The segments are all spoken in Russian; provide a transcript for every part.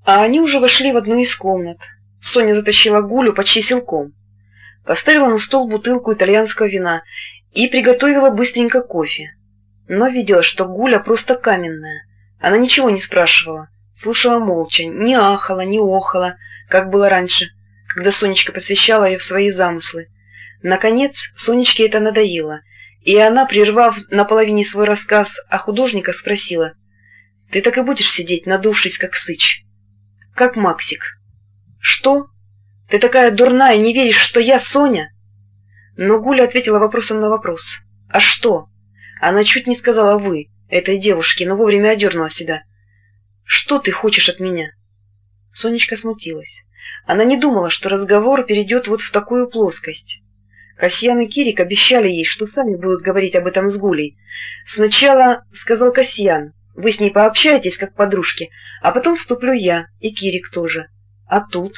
А они уже вошли в одну из комнат. Соня затащила Гулю почти силком, поставила на стол бутылку итальянского вина и приготовила быстренько кофе. Но видела, что Гуля просто каменная. Она ничего не спрашивала, слушала молча, не ахала, не охала, как было раньше, когда Сонечка посвящала ее в свои замыслы. Наконец, Сонечке это надоело, и она, прервав наполовине свой рассказ о художниках, спросила: «Ты так и будешь сидеть, надувшись, как сыч? Как Максик?» «Что? Ты такая дурная, не веришь, что я Соня?» Но Гуля ответила вопросом на вопрос. «А что?» Она чуть не сказала «вы» этой девушке, но вовремя одернула себя. «Что ты хочешь от меня?» Сонечка смутилась. Она не думала, что разговор перейдет вот в такую плоскость. Касьян и Кирик обещали ей, что сами будут говорить об этом с Гулей. Сначала сказал Касьян: «Вы с ней пообщаетесь, как подружки, а потом вступлю я, и Кирик тоже. А тут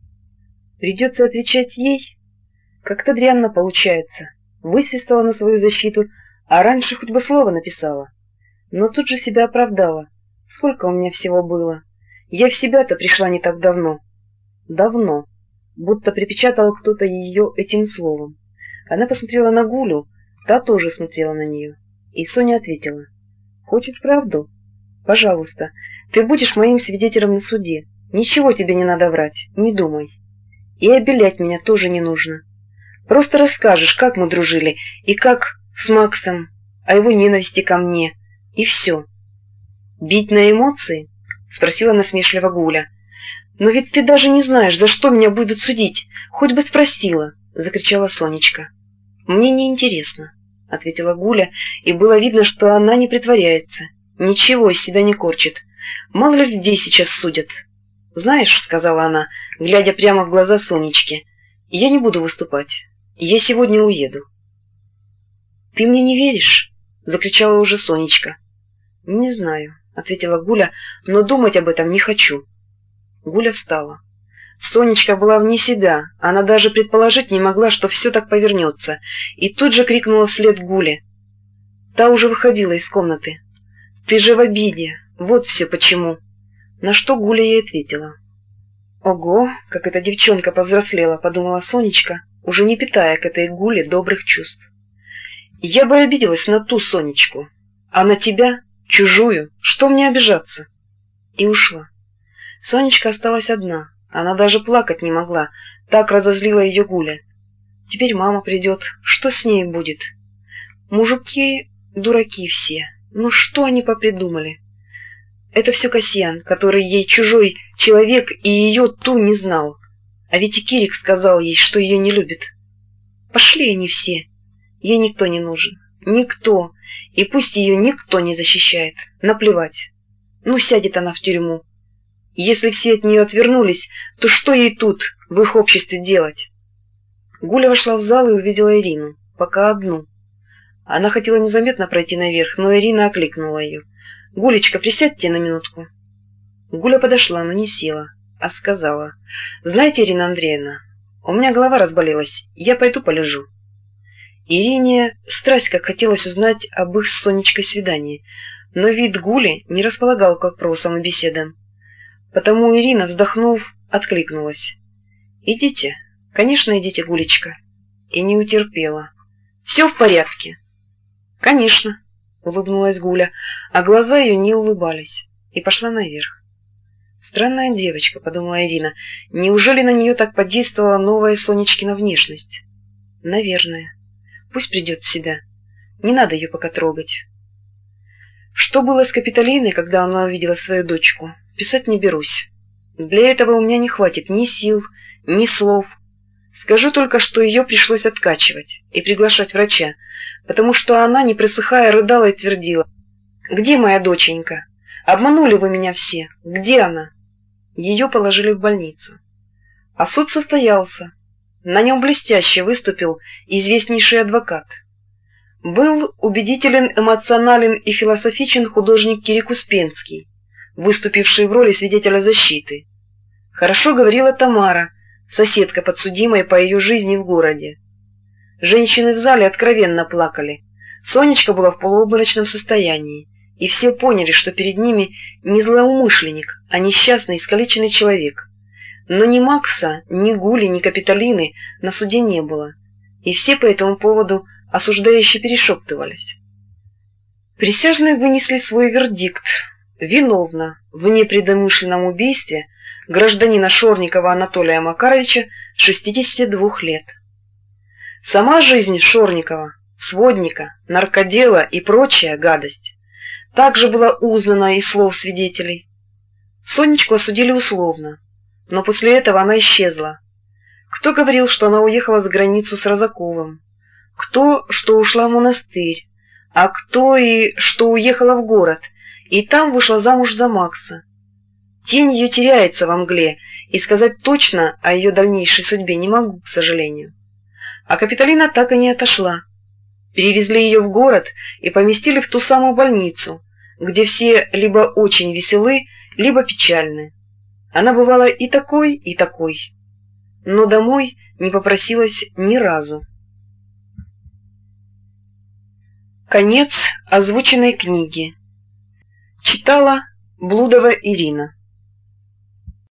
придется отвечать ей? Как-то дрянно получается. Высвистала на свою защиту, а раньше хоть бы слово написала. Но тут же себя оправдала. Сколько у меня всего было. Я в себя-то пришла не так давно. Давно. Будто припечатал кто-то ее этим словом. Она посмотрела на Гулю, та тоже смотрела на нее. И Соня ответила: «Хочешь правду? Пожалуйста, ты будешь моим свидетелем на суде. Ничего тебе не надо врать, не думай. И обелять меня тоже не нужно. Просто расскажешь, как мы дружили, и как с Максом, о его ненависти ко мне, и все». «Бить на эмоции?» — спросила насмешливо Гуля. «Но ведь ты даже не знаешь, за что меня будут судить. Хоть бы спросила!» — закричала Сонечка. «Мне не интересно», — ответила Гуля, и было видно, что она не притворяется, ничего из себя не корчит. Мало ли людей сейчас судят. «Знаешь», — сказала она, глядя прямо в глаза Сонечке, — «я не буду выступать. Я сегодня уеду». «Ты мне не веришь?» — закричала уже Сонечка. «Не знаю», — ответила Гуля, — «но думать об этом не хочу». Гуля встала. Сонечка была вне себя, она даже предположить не могла, что все так повернется, и тут же крикнула вслед Гуле. Та уже выходила из комнаты. «Ты же в обиде, вот все почему». На что Гуля ей ответила. «Ого, как эта девчонка повзрослела», — подумала Сонечка, уже не питая к этой Гуле добрых чувств. «Я бы обиделась на ту Сонечку, а на тебя, чужую, что мне обижаться?» И ушла. Сонечка осталась одна. Она даже плакать не могла, так разозлила ее Гуля. Теперь мама придет, что с ней будет? Мужики дураки все, ну что они попридумали? Это все Касьян, который ей чужой человек и ее ту не знал. А ведь и Кирик сказал ей, что ее не любит. Пошли они все, ей никто не нужен, никто, и пусть ее никто не защищает, наплевать. Ну сядет она в тюрьму. Если все от нее отвернулись, то что ей тут, в их обществе, делать? Гуля вошла в зал и увидела Ирину, пока одну. Она хотела незаметно пройти наверх, но Ирина окликнула ее. «Гулечка, присядьте на минутку». Гуля подошла, но не села, а сказала: «Знаете, Ирина Андреевна, у меня голова разболелась, я пойду полежу». Ирине страсть как хотелось узнать об их с Сонечкой свидании, но вид Гули не располагал к вопросам и беседам. Потому Ирина, вздохнув, откликнулась. «Идите, конечно, идите, Гулечка». И не утерпела. «Все в порядке?» «Конечно», — улыбнулась Гуля, а глаза ее не улыбались, и пошла наверх. «Странная девочка», — подумала Ирина, — «неужели на нее так подействовала новая Сонечкина внешность?» «Наверное. Пусть придет в себя. Не надо ее пока трогать». Что было с Капитолиной, когда она увидела свою дочку, писать не берусь. Для этого у меня не хватит ни сил, ни слов. Скажу только, что ее пришлось откачивать и приглашать врача, потому что она, не просыхая, рыдала и твердила: «Где моя доченька? Обманули вы меня все. Где она?» Ее положили в больницу. А суд состоялся. На нем блестяще выступил известнейший адвокат. Был убедителен, эмоционален и философичен художник Кирик Успенский, выступивший в роли свидетеля защиты. Хорошо говорила Тамара, соседка подсудимой по ее жизни в городе. Женщины в зале откровенно плакали. Сонечка была в полуобморочном состоянии. и все поняли, что перед ними не злоумышленник, а несчастный искалеченный человек. Но ни Макса, ни Гули, ни Капитолины на суде не было, и все по этому поводу осуждающе перешептывались. Присяжные вынесли свой вердикт: виновна в непредумышленном убийстве гражданина Шорникова Анатолия Макаровича, 62 лет. Сама жизнь Шорникова, сводника, наркодела и прочая гадость также была узнана из слов свидетелей. Сонечку осудили условно, но после этого она исчезла. Кто говорил, что она уехала за границу с Розаковым, кто, что ушла в монастырь, а кто и что уехала в город, и там вышла замуж за Макса. Тень ее теряется во мгле, и сказать точно о ее дальнейшей судьбе не могу, к сожалению. А Капитолина так и не отошла. Перевезли ее в город и поместили в ту самую больницу, где все либо очень веселы, либо печальны. Она бывала и такой, но домой не попросилась ни разу. Конец озвученной книги. Читала Блудова Ирина.